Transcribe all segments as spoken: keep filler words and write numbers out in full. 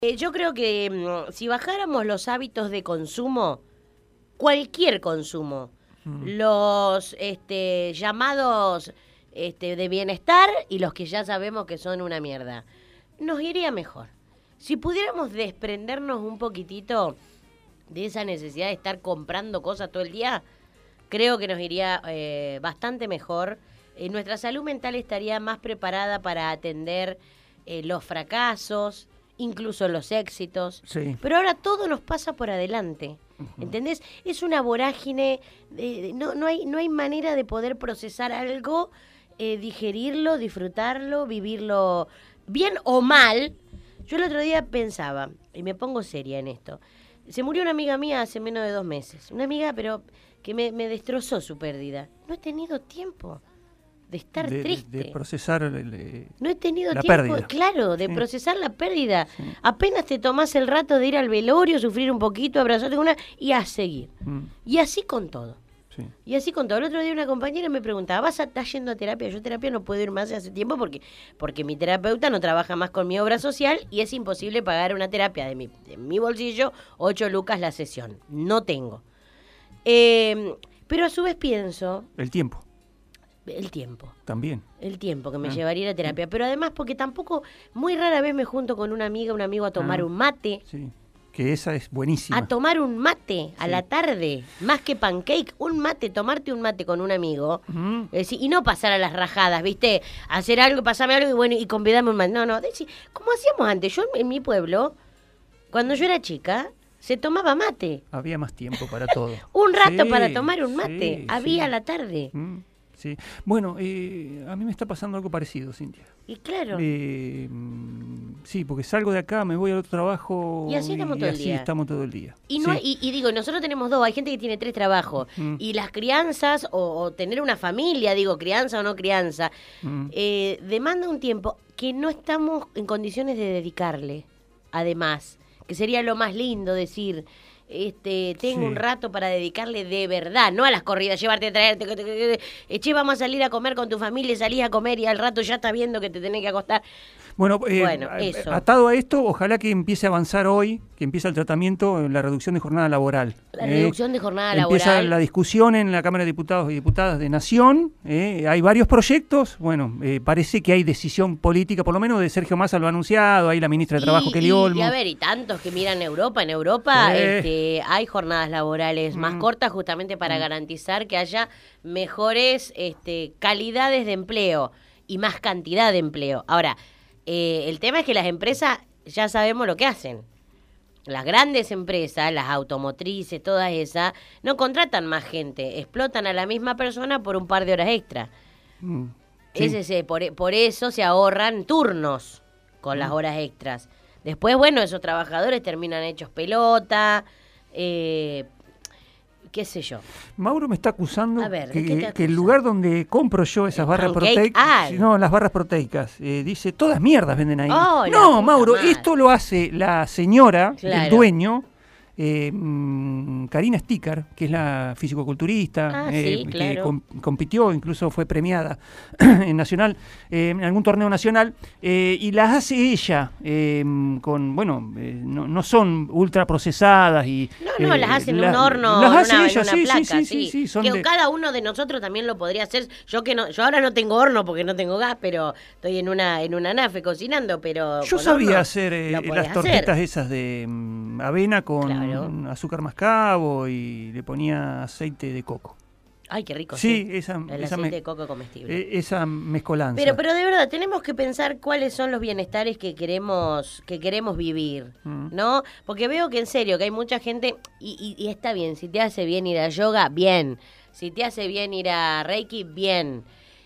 Eh, yo creo que mm, si bajáramos los hábitos de consumo, cualquier consumo, mm. los este, llamados este, de bienestar y los que ya sabemos que son una mierda, nos iría mejor. Si pudiéramos desprendernos un poquitito de esa necesidad de estar comprando cosas todo el día, creo que nos iría eh, bastante mejor. Eh, nuestra salud mental estaría más preparada para atender eh, los fracasos, incluso los éxitos, sí. Pero ahora todo nos pasa por adelante, uh-huh. ¿Entendés? Es una vorágine, de, no, no, hay, no hay manera de poder procesar algo, eh, digerirlo, disfrutarlo, vivirlo bien o mal. Yo el otro día pensaba, y me pongo seria en esto, se murió una amiga mía hace menos de dos meses, una amiga pero que me, me destrozó su pérdida. No he tenido tiempo de estar de, triste. De, de procesar el, el, no he tenido la tiempo, pérdida. Claro, de sí. procesar la pérdida. Sí. Apenas te tomás el rato de ir al velorio, sufrir un poquito, abrazarte con una y a seguir. Mm. Y así con todo. Sí. Y así con todo. El otro día una compañera me preguntaba, ¿vas a estar yendo a terapia? Yo terapia no puedo ir más hace tiempo porque, porque mi terapeuta no trabaja más con mi obra social y es imposible pagar una terapia de mi, de mi bolsillo, ocho lucas la sesión. No tengo. Eh, pero a su vez pienso... El tiempo. El tiempo. También. El tiempo que me ah. llevaría a la terapia. Pero además porque tampoco, muy rara vez me junto con una amiga, un amigo a tomar ah. un mate. Sí, que esa es buenísima. A tomar un mate a sí. la tarde, más que pancake, un mate, tomarte un mate con un amigo. Uh-huh. Decir, y no pasar a las rajadas, ¿viste? Hacer algo, pasarme algo y bueno, y convidarme un mate. No, no, decir, como hacíamos antes. Yo en mi pueblo, cuando yo era chica... se tomaba mate. Había más tiempo para todo. un rato sí, para tomar un mate. Sí, Había sí. a la tarde. Mm, sí. Bueno, eh, a mí me está pasando algo parecido, Cintia. Y claro. Eh, sí, porque salgo de acá, me voy al otro trabajo. Y así estamos y todo el así día. estamos todo el día. Y, no, sí. y, y digo, nosotros tenemos dos, hay gente que tiene tres trabajos. Mm. Y las crianzas, o, o tener una familia, digo, crianza o no crianza, mm. eh, demanda un tiempo que no estamos en condiciones de dedicarle, además. Que sería lo más lindo decir, este, tengo sí. un rato para dedicarle de verdad, no a las corridas, llevarte a traerte, che, vamos a salir a comer con tu familia, salís a comer y al rato ya estás viendo que te tenés que acostar. Bueno, eh, bueno eso. Atado a esto, ojalá que empiece a avanzar hoy, que empiece el tratamiento en la reducción de jornada laboral. La eh, reducción de jornada empieza laboral. Empieza la discusión en la Cámara de Diputados y Diputadas de Nación. Eh, hay varios proyectos. Bueno, eh, parece que hay decisión política, por lo menos de Sergio Massa lo ha anunciado. Hay la ministra de Trabajo, y, Kelly y, Olmos. Y a ver, y tantos que miran Europa. En Europa eh. este, hay jornadas laborales mm. más cortas justamente para mm. garantizar que haya mejores este, calidades de empleo y más cantidad de empleo. Ahora, Eh, el tema es que las empresas ya sabemos lo que hacen. Las grandes empresas, las automotrices, todas esas, no contratan más gente, explotan a la misma persona por un par de horas extra. Mm, sí. es ese, por, por eso se ahorran turnos con mm. las horas extras. Después, bueno, esos trabajadores terminan hechos pelota, eh, qué sé yo. Mauro me está acusando a ver, que, que, que el lugar donde compro yo esas barras proteicas, no, las barras proteicas, eh, dice, todas mierdas venden ahí. Oh, no, Mauro, madre. Esto lo hace la señora, claro. el dueño, eh, mmm, Karina Sticker, que es la fisicoculturista, ah, eh, sí, que claro. com- compitió, incluso fue premiada en nacional, eh, en algún torneo nacional, eh, y las hace ella, eh, con, bueno, eh, no, no son ultra procesadas y... No, no, eh, las hace en la, un horno, las en hace una, ella, en una sí, placa, sí, sí, sí. sí, son que de... cada uno de nosotros también lo podría hacer. Yo que no, yo ahora no tengo horno porque no tengo gas, pero estoy en una en una nafe cocinando, pero yo sabía hacer eh, las tortitas hacer. esas de um, avena con claro. azúcar mascabo y le ponía aceite de coco. Ay, qué rico. Sí, sí. esa el esa aceite me, de coco comestible. Eh, esa mezcolanza. Pero pero de verdad tenemos que pensar cuáles son los bienestares que queremos que queremos vivir, mm. ¿no? Porque veo que en serio que hay mucha gente y, y, y está bien, si te hace bien ir a yoga, bien. Si te hace bien ir a Reiki, bien.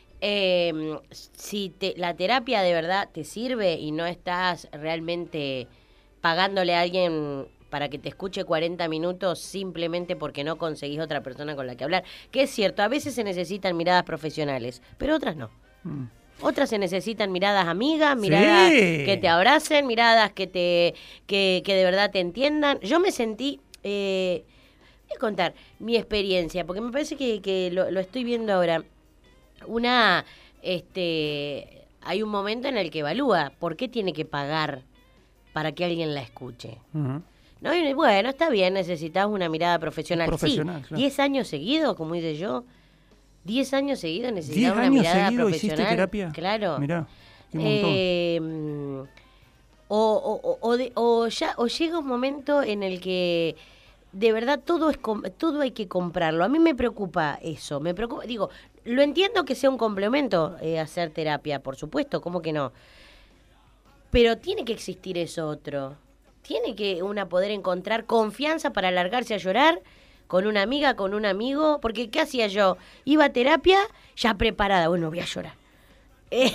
Eh, si te, la terapia de verdad te sirve y no estás realmente pagándole a alguien para que te escuche cuarenta minutos simplemente porque no conseguís otra persona con la que hablar, que es cierto, a veces se necesitan miradas profesionales, pero otras no. Mm. Otras se necesitan miradas amigas, miradas sí. que te abracen, miradas que te que, que de verdad te entiendan. Yo me sentí... Eh, voy a contar mi experiencia, porque me parece que, que lo, lo estoy viendo ahora. Una, este, hay un momento en el que evalúa por qué tiene que pagar para que alguien la escuche. Uh-huh. No, y bueno, está bien, necesitas una mirada profesional. Profesional, sí, claro. diez años seguidos, como dice yo. Diez años seguidos necesitas una años mirada seguidos profesional. hiciste terapia? Claro. Mirá, qué montón. Eh, o, o, o, de, o, ya, o llega un momento en el que de verdad todo es todo hay que comprarlo. A mí me preocupa eso. Me preocupa, digo, lo entiendo que sea un complemento eh, hacer terapia, por supuesto, ¿cómo que no? Pero tiene que existir eso otro. Tiene que una poder encontrar confianza para largarse a llorar con una amiga, con un amigo. Porque, ¿qué hacía yo? Iba a terapia ya preparada. Bueno, voy a llorar. Eh,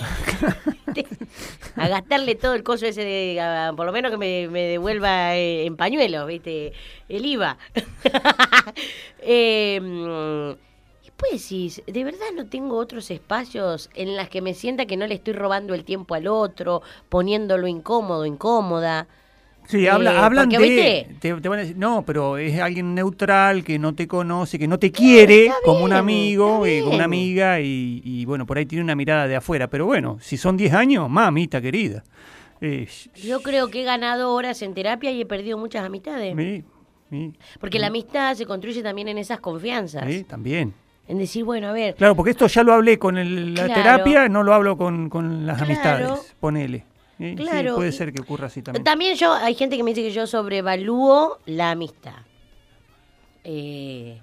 a gastarle todo el coso ese, de, a, por lo menos que me, me devuelva eh, en pañuelos, ¿viste? El I V A. eh, Después decís, de verdad no tengo otros espacios en los que me sienta que no le estoy robando el tiempo al otro, poniéndolo incómodo, incómoda. Sí, Eh, habla, hablan porque, de... Te, te van a decir, no, pero es alguien neutral, que no te conoce, que no te quiere Está como bien, un amigo, está eh, como una bien. amiga, y, y bueno, por ahí tiene una mirada de afuera. Pero bueno, si son diez años, mamita querida. Eh, Yo creo que he ganado horas en terapia y he perdido muchas amistades. mi, mi, Porque la amistad se construye también en esas confianzas. mi, también. En decir, bueno, a ver, Claro, porque esto ya lo hablé con el- la Claro. terapia, no lo hablo con, con las Claro. amistades. Ponele. ¿eh? Claro. Sí, puede Y- ser que ocurra así también. también yo, hay gente que me dice que yo sobrevalúo la amistad. Eh,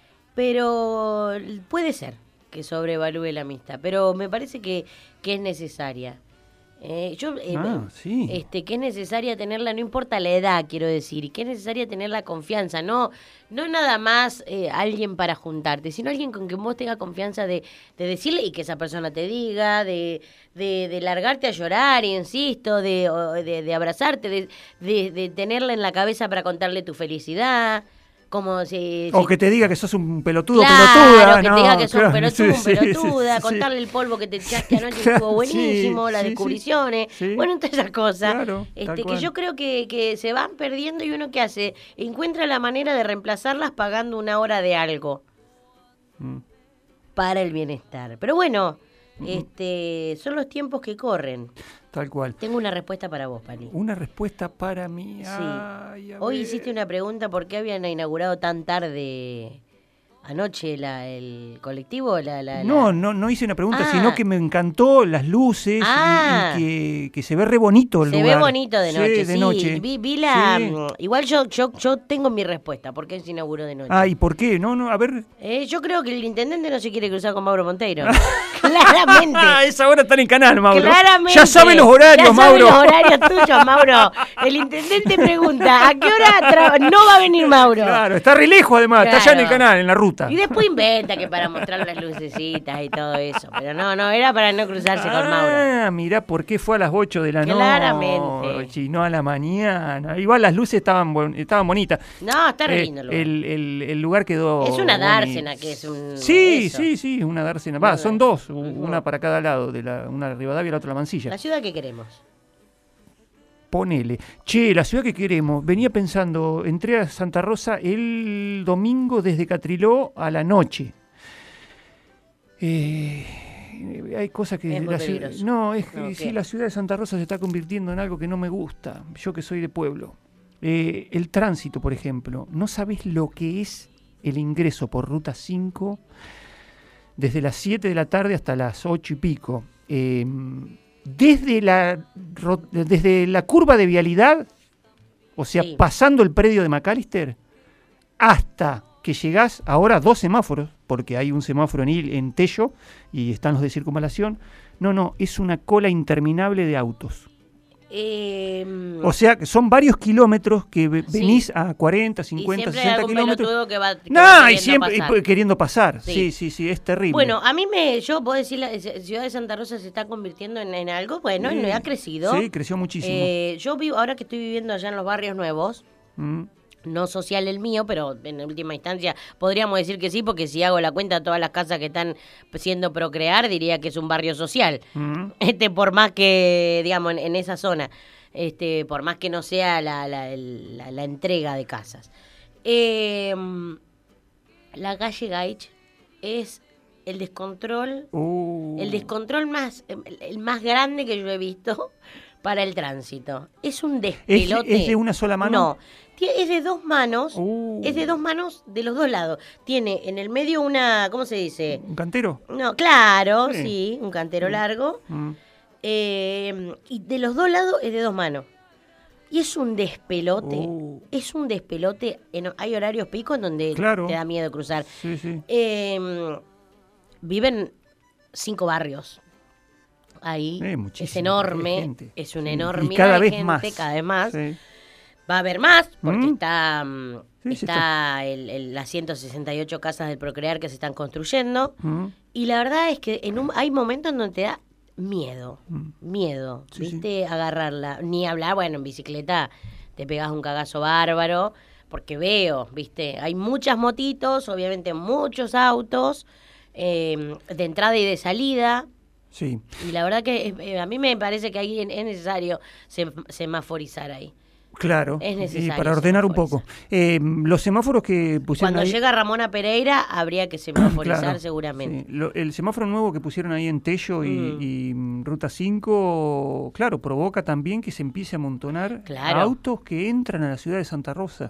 pero puede ser que sobrevalúe la amistad, pero me parece que, que es necesaria. Eh, yo, eh, Ah, sí. este, que es necesaria tenerla, no importa la edad, quiero decir, y que es necesaria tener la confianza, no, no nada más eh, alguien para juntarte, sino alguien con quien vos tengas confianza de, de decirle y que esa persona te diga, de, de, de largarte a llorar, insisto, de, o de, de abrazarte, de, de, de tenerla en la cabeza para contarle tu felicidad, como si... O si- que te diga que sos un pelotudo, Claro, pelotuda. que no, te diga que sos claro, un pelotudo, sí, sí, pelotuda, sí, sí. contarle el polvo que te echaste anoche Claro, estuvo buenísimo, sí, las sí, descubriciones, sí. bueno, todas esas cosas, Claro, tal este, que cual. yo creo que, que se van perdiendo y uno ¿qué hace? Encuentra la manera de reemplazarlas pagando una hora de algo Mm. para el bienestar. Pero bueno, este, son los tiempos que corren. Tal cual. Tengo una respuesta para vos, Pani. Una respuesta para mí. Sí. Ay, a Hoy ver. hiciste una pregunta por qué habían inaugurado tan tarde anoche la, el colectivo. La, la, la- No, no, no hice una pregunta, Ah. sino que me encantó las luces y- Ah. y, que, que se ve re bonito el Se lugar. ve bonito de Sí, noche, de sí. noche. Vi, vi la. Sí. mm, Igual yo, yo, yo tengo mi respuesta. ¿Por qué se inauguró de noche? Ah, ¿y por qué? No, no, a ver. Eh, yo creo que el intendente no se quiere cruzar con Mauro Monteiro. Claramente. Ah, esa hora están en canal, Mauro. Claramente. Ya sabe los horarios, ya sabe Mauro. los horarios tuyos, Mauro. El intendente pregunta, ¿a qué hora tra- no va a venir Mauro? Claro, está re lejos además, está allá en el Claro. canal, en la ruta. Y después inventa que para mostrar las lucecitas y todo eso. Pero no, no, era para no cruzarse con Mauro. Ah, mirá por qué fue a las ocho de la Claramente. noche y no a la mañana. Igual las luces estaban bon- estaban bonitas. No, está re Eh, lindo el lugar. el, el- el lugar quedó Es una bonito. dársena que es un... Sí, eso. sí, sí, una dársena. Va, Una son dar- dos, u- Ujú. una para cada lado, de la, una de Rivadavia y la otra la Mansilla. La ciudad que queremos. Ponele. Che, la ciudad que queremos. Venía pensando, entré a Santa Rosa el domingo desde Catriló a la noche. Eh, hay cosas que... Es muy la ciudad- peligroso. no, es que No, sí, ¿qué? la ciudad de Santa Rosa se está convirtiendo en algo que no me gusta. Yo que soy de pueblo. Eh, el tránsito, por ejemplo. No sabés lo que es el ingreso por Ruta cinco desde las siete de la tarde hasta las ocho y pico. Eh, desde, la, ro- desde la curva de vialidad, o sea, Sí. pasando el predio de McAllister, hasta que llegás ahora a dos semáforos, porque hay un semáforo en, Il- en Tello y están los de circunvalación. No, no, es una cola interminable de autos. Eh, O sea, que son varios kilómetros que ve- Sí. venís a cuarenta, y cincuenta, siempre hay sesenta algún kilómetros. pelotudo que va, que No, va y queriendo siempre y pasar. pues, queriendo pasar. Sí. Sí, sí, sí, es terrible. Bueno, a mí me, yo puedo decir, la eh, ciudad de Santa Rosa se está convirtiendo en, en algo, bueno, Sí. y ha crecido. Sí, creció muchísimo. Eh, yo vivo, ahora que estoy viviendo allá en los barrios nuevos, Mm. no social el mío, pero en última instancia podríamos decir que sí, porque si hago la cuenta de todas las casas que están siendo procrear, diría que es un barrio social. Mm. Este, por más que, digamos, en, en esa zona, este, por más que no sea la, la, el- la- la entrega de casas. Eh, la calle Gaich es el descontrol, Uh. el descontrol más, el, el más grande que yo he visto, para el tránsito. Es un despelote. ¿Es, es de una sola mano? No, es de dos manos, uh. es de dos manos de los dos lados. Tiene en el medio una, ¿cómo se dice? ¿Un cantero? No, claro, sí, sí un cantero mm. largo. Mm. Eh, y de los dos lados es de dos manos. Y es un despelote, uh. es un despelote. En, hay horarios picos en donde claro. te da miedo cruzar. Sí, sí. Eh, viven cinco barrios. Ahí eh, es enorme, es una sí. enormidad y cada de vez gente, más. cada vez más. Sí. Va a haber más, porque ¿Mm? está, sí, está, sí está. El, el, las ciento sesenta y ocho casas del Procrear que se están construyendo. ¿Mm? Y la verdad es que en un, hay momentos en donde te da miedo, ¿Mm? miedo, sí, ¿viste? Sí. Agarrarla. Ni hablar, bueno, en bicicleta te pegas un cagazo bárbaro, porque veo, ¿viste? Hay muchas motitos, obviamente muchos autos, eh, de entrada y de salida. Sí. Y la verdad que eh, a mí me parece que ahí es necesario sem semaforizar ahí. Claro, es necesario y para ordenar un poco. Eh, los semáforos que pusieron Cuando ahí... llega Ramona Pereira habría que semaforizar claro, seguramente. Sí. Lo, el semáforo nuevo que pusieron ahí en Tello y, mm. y Ruta cinco, claro, provoca también que se empiece a amontonar claro. autos que entran a la ciudad de Santa Rosa.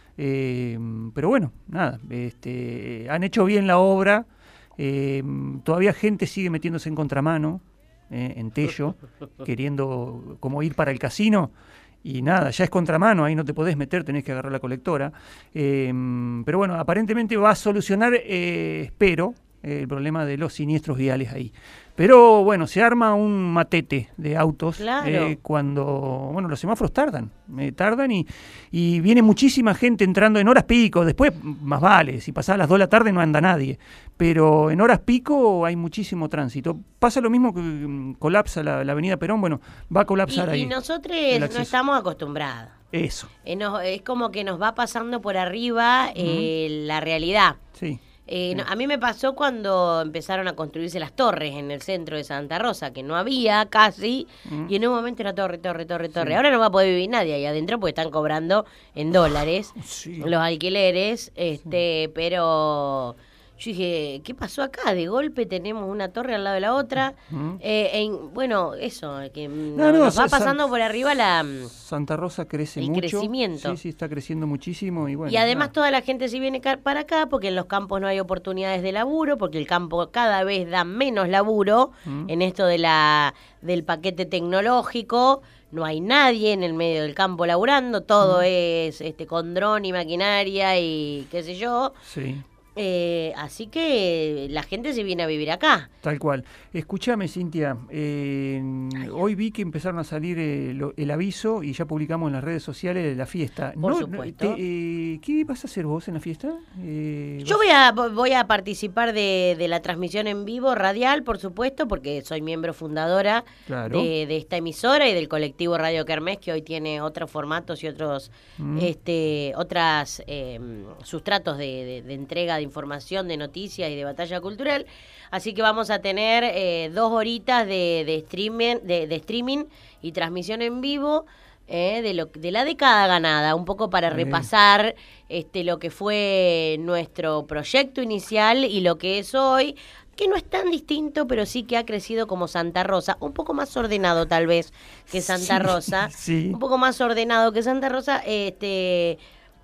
Eh, pero bueno, nada, este, han hecho bien la obra. Eh, todavía gente sigue metiéndose en contramano eh, en Tello, queriendo como ir para el casino. Y nada, ya es contramano, ahí no te podés meter, tenés que agarrar la colectora. Eh, pero bueno, aparentemente va a solucionar, eh, espero, eh, el problema de los siniestros viales ahí. Pero bueno, se arma un matete de autos claro. eh, cuando, bueno, los semáforos tardan, eh, tardan y, y viene muchísima gente entrando en horas pico, después más vale, si pasás las dos de la tarde no anda nadie, pero en horas pico hay muchísimo tránsito. Pasa lo mismo que um, colapsa la, la avenida Perón, bueno, va a colapsar y, ahí. Y nosotros no estamos acostumbrados. Eso. Eh, no, es como que nos va pasando por arriba eh, uh-huh. la realidad. Sí. Eh, no, a mí me pasó cuando empezaron a construirse las torres en el centro de Santa Rosa, que no había casi, mm. y en un momento era torre, torre, torre, torre. Sí. Ahora no va a poder vivir nadie ahí adentro porque están cobrando en dólares sí. los alquileres, este, sí. pero yo dije, ¿qué pasó acá? De golpe tenemos una torre al lado de la otra. Mm. Eh, en, bueno, eso, que no, no, nos va pasando San, por arriba la... Santa Rosa crece el mucho. El crecimiento. Sí, sí, está creciendo muchísimo. Y, bueno, y además nada. toda la gente se viene para acá porque en los campos no hay oportunidades de laburo, porque el campo cada vez da menos laburo mm. en esto de la del paquete tecnológico. No hay nadie en el medio del campo laburando, todo mm. es este con dron y maquinaria y qué sé yo. Sí. Eh, así que la gente se viene a vivir acá. Tal cual. Escúchame, Cintia, eh, hoy vi que empezaron a salir eh, lo, el aviso y ya publicamos en las redes sociales de la fiesta. Por no, supuesto. Te, eh, ¿Qué vas a hacer vos en la fiesta? Eh, Yo voy a, voy a participar de, de la transmisión en vivo radial, por supuesto, porque soy miembro fundadora claro. de, de esta emisora y del colectivo Radio Kermés, que hoy tiene otros formatos y otros mm. este, otras eh, sustratos de, de, de entrega de información, de noticias y de batalla cultural. Así que vamos a tener eh, dos horitas de, de, streaming, de, de streaming y transmisión en vivo eh, de, lo, de la década ganada, un poco para sí. repasar este, lo que fue nuestro proyecto inicial y lo que es hoy, que no es tan distinto, pero sí que ha crecido como Santa Rosa, un poco más ordenado tal vez que Santa sí, Rosa, sí. un poco más ordenado que Santa Rosa, este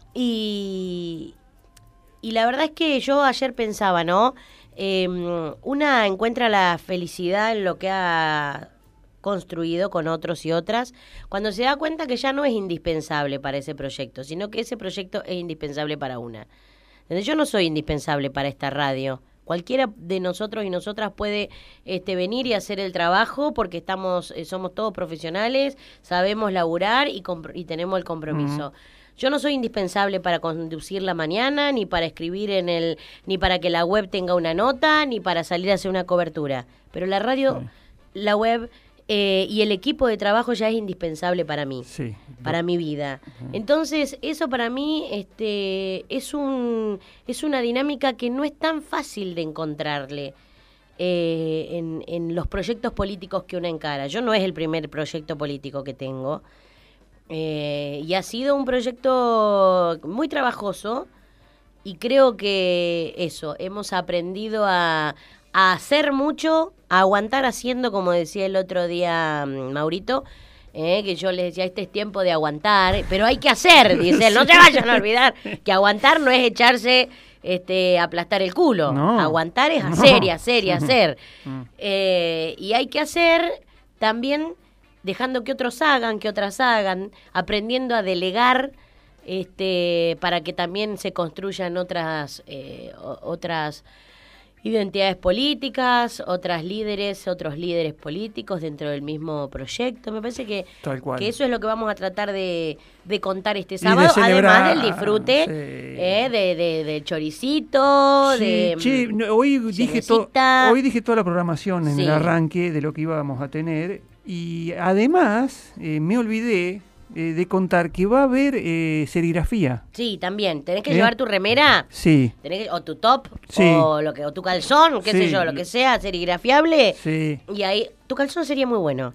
y... Y la verdad es que yo ayer pensaba, ¿no? Eh, una encuentra la felicidad en lo que ha construido con otros y otras, cuando se da cuenta que ya no es indispensable para ese proyecto, sino que ese proyecto es indispensable para una. Entonces, yo no soy indispensable para esta radio. Cualquiera de nosotros y nosotras puede este, venir y hacer el trabajo porque estamos, eh, somos todos profesionales, sabemos laburar y, y tenemos el compromiso. Uh-huh. Yo no soy indispensable para conducir la mañana, ni para escribir en el, ni para que la web tenga una nota, ni para salir a hacer una cobertura. Pero la radio, sí. la web eh, y el equipo de trabajo ya es indispensable para mí, sí. para mi vida. Uh-huh. Entonces, eso para mí este, es un, es una dinámica que no es tan fácil de encontrarle eh, en, en los proyectos políticos que uno encara. Yo no es el primer proyecto político que tengo. Eh, y ha sido un proyecto muy trabajoso y creo que eso, hemos aprendido a, a hacer mucho, a aguantar haciendo, como decía el otro día Maurito, eh, que yo les decía, este es tiempo de aguantar, pero hay que hacer, dice él, no se vayan a olvidar que aguantar no es echarse este, aplastar el culo, no, aguantar es hacer no. y hacer y hacer, eh, y hay que hacer también dejando que otros hagan, que otras hagan, aprendiendo a delegar, este, para que también se construyan otras, eh, otras identidades políticas, otras líderes, otros líderes políticos dentro del mismo proyecto. Me parece que, Tal cual. que eso es lo que vamos a tratar de, de contar este Y de sábado, celebrar, además del disfrute sí. eh, de, de, de choricito, Sí, de che, no, hoy dije to- cervecita. hoy dije toda la programación en Sí. el arranque de lo que íbamos a tener y además eh, me olvidé eh, de contar que va a haber eh, serigrafía. Sí, también. ¿Tenés que ¿Eh? llevar tu remera? Sí, Tenés que- o tu top, Sí. o lo que, o tu calzón, qué Sí. sé yo, lo que sea, serigrafiable. sí. Y ahí, tu calzón sería muy bueno.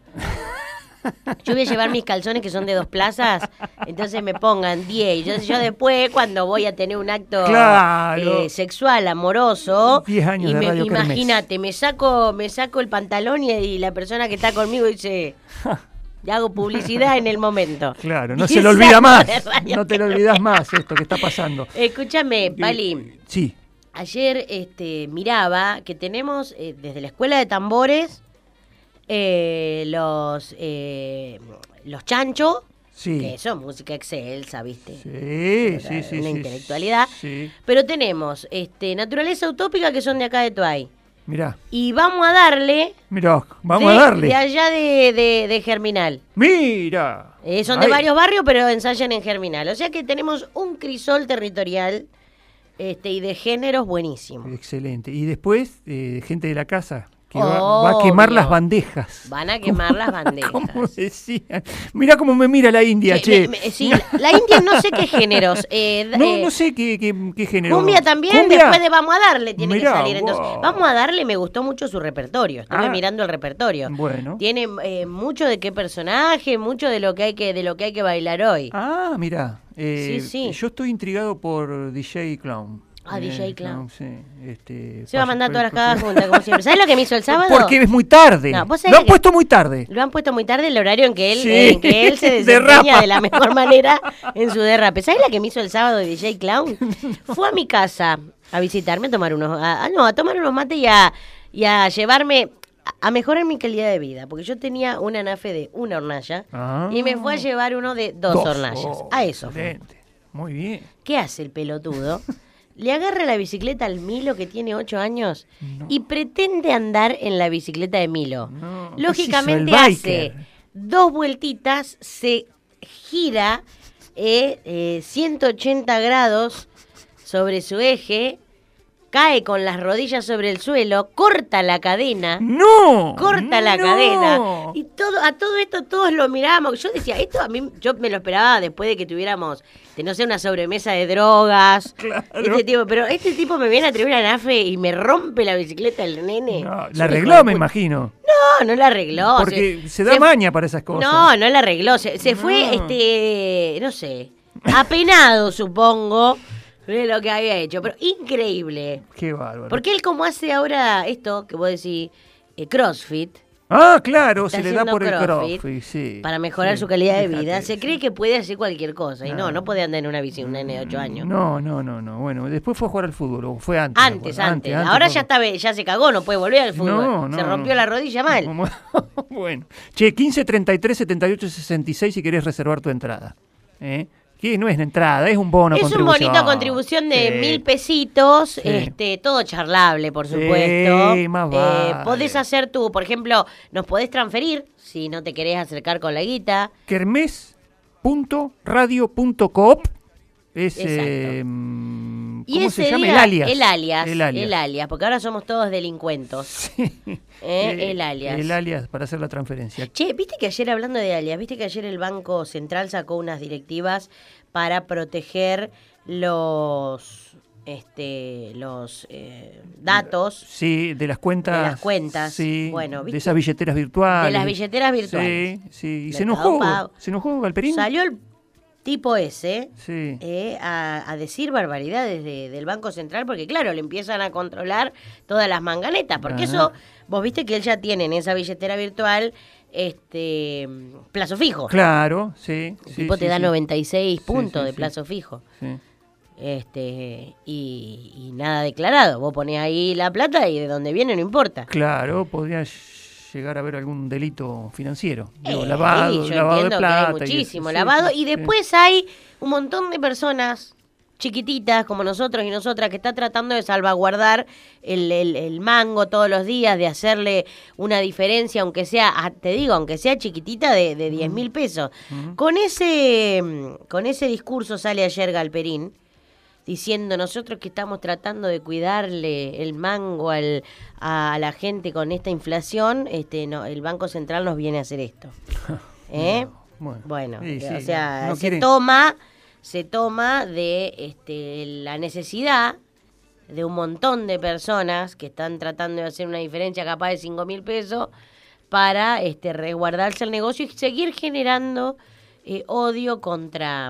Yo voy a llevar mis calzones que son de dos plazas, entonces me pongan diez. Yo, yo después, cuando voy a tener un acto Claro. eh, sexual, amoroso, diez años y de me, Radio Kermés. imagínate, me saco, me saco el pantalón y, y la persona que está conmigo dice, le hago publicidad en el momento. Claro, no Y se lo salgo olvida más. de Radio No te lo olvidas más esto que está pasando. Escúchame, Pali. Sí, Ayer este, miraba que tenemos eh, desde la Escuela de Tambores eh, los eh, los chancho, sí. que son música excelsa, ¿viste? Sí, sí, sí. Una sí, intelectualidad. Sí. Pero tenemos este, Naturaleza Utópica, que son de acá de Tuay. Mirá, Y vamos a darle... mirá, vamos de, a darle. De allá de, de, de Germinal. Mira. Eh, son de Ahí. varios barrios, pero ensayan en Germinal. O sea que tenemos un crisol territorial este, y de géneros buenísimo. Excelente. Y después, eh, gente de la casa que Obvio. va, va a quemar las bandejas. Van a quemar las bandejas. Como decían. Mirá cómo me mira la India, Che, che. me- me- sí, la, la India no sé qué géneros. eh, No, eh, no sé qué, qué, qué género. Cumbia también, ¿Cumbia? después de Vamos a Darle tiene Mirá, que salir. Entonces, wow. Vamos a Darle me gustó mucho su repertorio. Estuve Ah. mirando el repertorio. Bueno. Tiene eh, mucho de qué personaje, mucho de lo que hay que, de lo que hay que bailar hoy. Ah, mirá. eh, Sí, sí. Yo estoy intrigado por D J Clown. Ah, D J Clown. Sí, este, Se va a pas- mandar todas las pas- cagadas juntas, como siempre. ¿Sabes lo que me hizo el sábado? Porque es muy tarde. No, vos sabés Lo han que- puesto muy tarde. Lo han puesto muy tarde el horario en que él, Sí. en que él se Derrapa. desempeña de la mejor manera en su derrape. ¿Sabes la que me hizo el sábado de D J Clown? Fue a mi casa a visitarme, a tomar unos, a, a- no, a tomar unos mates y a, y a llevarme, a, a mejorar mi calidad de vida, porque yo tenía un anafe de una hornalla Ah. y me fue a llevar uno de dos, hornallas. Oh, A eso fue. excelente. Muy bien. ¿Qué hace el pelotudo? Le agarra la bicicleta al Milo, que tiene ocho años, No. y pretende andar en la bicicleta de Milo. No, Lógicamente ¿qué hizo el hace biker? dos vueltitas, se gira eh, eh, ciento ochenta grados sobre su eje, cae con las rodillas sobre el suelo, corta la cadena. ¡No! Corta la no. cadena. Y todo, a todo esto todos lo mirábamos. Yo decía, esto a mí, yo me lo esperaba después de que tuviéramos, de no sé, una sobremesa de drogas. Claro. Este tipo, pero este tipo me viene a traer una nafe y me rompe la bicicleta el nene. No, Yo, la hijo arregló, de me puta. imagino. No, no la arregló. Porque se, da maña para esas cosas. No, no la arregló. Se, se No. fue, este, no sé, apenado, supongo, de lo que había hecho. Pero increíble. Qué bárbaro. Porque él como hace ahora esto, que vos decís, eh, CrossFit, Ah, claro, está se le da haciendo por el CrossFit crossfit, sí. para mejorar Sí, su calidad de fíjate, vida, se sí. cree que puede hacer cualquier cosa. Y no, No. no puede andar en una bici un nene de ocho años. No, no, no, no. Bueno, después fue a jugar al fútbol, o fue antes. Antes, me acuerdo. antes, Ahora fue- ya está, ya se cagó, no puede volver al fútbol. No, no, se rompió no. la rodilla mal. Como- Bueno. Che, quince treinta y tres setenta y ocho sesenta y seis si querés reservar tu entrada. ¿Eh? Que no es entrada, es un bono Es un contribución. bonito contribución de Sí. mil pesitos, Sí. este, todo charlable, por supuesto. Sí, más Eh, vale. podés hacer tú, por ejemplo, nos podés transferir si no te querés acercar con la guita. kermés punto radio punto coop es Exacto. eh, mm, Y ¿cómo ese se llama? día- El alias. El alias. El alias. El alias, porque ahora somos todos delincuentos. Sí. Eh, el alias. El alias para hacer la transferencia. Che, viste que ayer, hablando de alias, viste que ayer el Banco Central sacó unas directivas para proteger los este los eh, datos Sí, de las cuentas. De las cuentas. Sí, Bueno, de ¿viste? esas billeteras virtuales. de las billeteras virtuales. Sí, sí. Y Mercado se enojó. Pago. Se enojó Galperín. Salió el tipo ese Sí. eh, a, a decir barbaridades de- del Banco Central, porque claro, le empiezan a controlar todas las manganetas, porque Ajá. eso, vos viste que él ya tiene en esa billetera virtual este plazo fijo. Claro, sí. El sí, tipo sí, te da sí. noventa y seis Sí, puntos sí, de sí. plazo fijo. Sí. Este y, y nada declarado. Vos ponés ahí la plata y de dónde viene no importa. Claro, podría llegar a haber algún delito financiero. Digo, Eh, lavado, sí, yo lavado de entiendo plata. que hay y muchísimo eso, sí, lavado. sí, Y sí. después hay un montón de personas chiquititas como nosotros y nosotras que está tratando de salvaguardar el, el, el mango todos los días, de hacerle una diferencia, aunque sea, ah, te digo, aunque sea chiquitita, de, de diez mil pesos. Ujú. Con ese, con ese discurso sale ayer Galperín, diciendo nosotros que estamos tratando de cuidarle el mango al, a la gente con esta inflación, este, no, el Banco Central nos viene a hacer esto. ¿Eh? Bueno, Bueno, sí, o sí, sea, no se quiere- toma, se toma de este, la necesidad de un montón de personas que están tratando de hacer una diferencia capaz de cinco mil pesos para este, resguardarse el negocio y seguir generando eh, odio contra,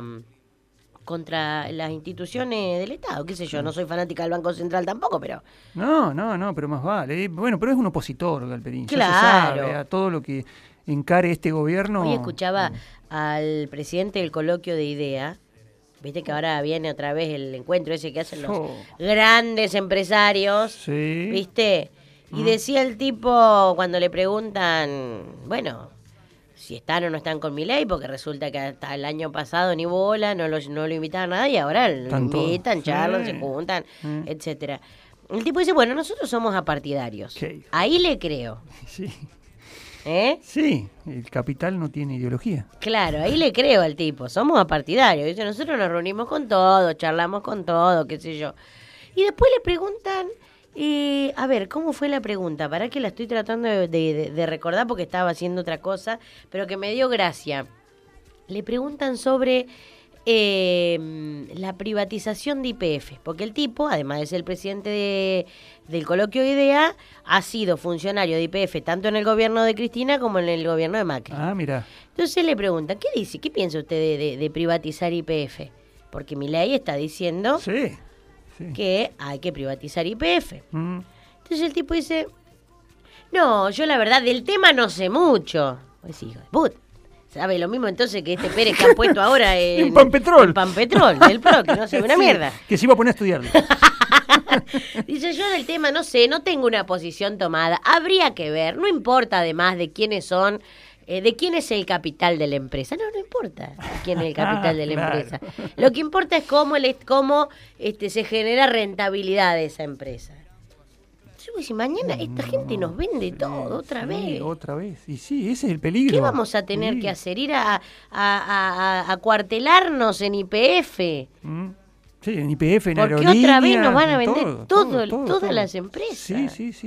contra las instituciones del Estado. Qué sé yo, no soy fanática del Banco Central tampoco, pero No, no, no, pero más vale. Eh, Bueno, pero es un opositor, Galperín. Ya Claro. se sabe, a todo lo que encare este gobierno. hoy escuchaba al presidente del coloquio de IDEA. Viste que ahora viene otra vez el encuentro ese que hacen los Oh. grandes empresarios, Sí. ¿viste? Y decía el tipo cuando le preguntan, bueno, si están o no están con Milei, porque resulta que hasta el año pasado ni bola, no lo, no lo invitaban a nada y ahora lo Están todos. invitan, charlan, Sí. se juntan, Mm. etcétera. El tipo dice, bueno, nosotros somos apartidarios. Qué hijo. Ahí le creo, Sí. ¿eh? Sí, el capital no tiene ideología. Claro, ahí le creo al tipo, somos apartidarios. Dice, nosotros nos reunimos con todo, charlamos con todo, qué sé yo. Y después le preguntan, eh, a ver, ¿cómo fue la pregunta? Para que la estoy tratando de, de- de recordar porque estaba haciendo otra cosa, pero que me dio gracia. Le preguntan sobre eh, la privatización de Y P F, porque el tipo, además de ser el presidente de- del coloquio de IDEA, ha sido funcionario de Y P F tanto en el gobierno de Cristina como en el gobierno de Macri. Ah, mira. Entonces le preguntan, ¿qué dice? ¿Qué piensa usted de, de- de privatizar Y P F? Porque Milei está diciendo Sí. sí. que hay que privatizar Y P F. Mm. Entonces el tipo dice, no, yo la verdad del tema no sé mucho. Pues hijo de puta. ¿Sabe lo mismo entonces que este Pérez que han puesto ahora en, En Panpetrol. En Panpetrol, del P R O, que no se ve una Sí, mierda. Que se iba a poner a estudiarlo. Dice, yo del tema no sé, no tengo una posición tomada. Habría que ver, no importa además de quiénes son, eh, de quién es el capital de la empresa. No, no importa quién es el capital de la Claro. empresa. Lo que importa es cómo, el, cómo este, se genera rentabilidad de esa empresa. Yo voy a decir, mañana esta gente nos vende todo otra Sí, vez. Otra vez. Y sí, ese es el peligro. ¿Qué vamos a tener Sí. que hacer? ¿Ir a, a, a, a, a cuartelarnos en Y P F? Mm. Sí, en Y P F, en Porque aerolíneas, otra vez nos van a en vender todo, todo, todo, todo, todas todo. las empresas. Sí, sí, sí.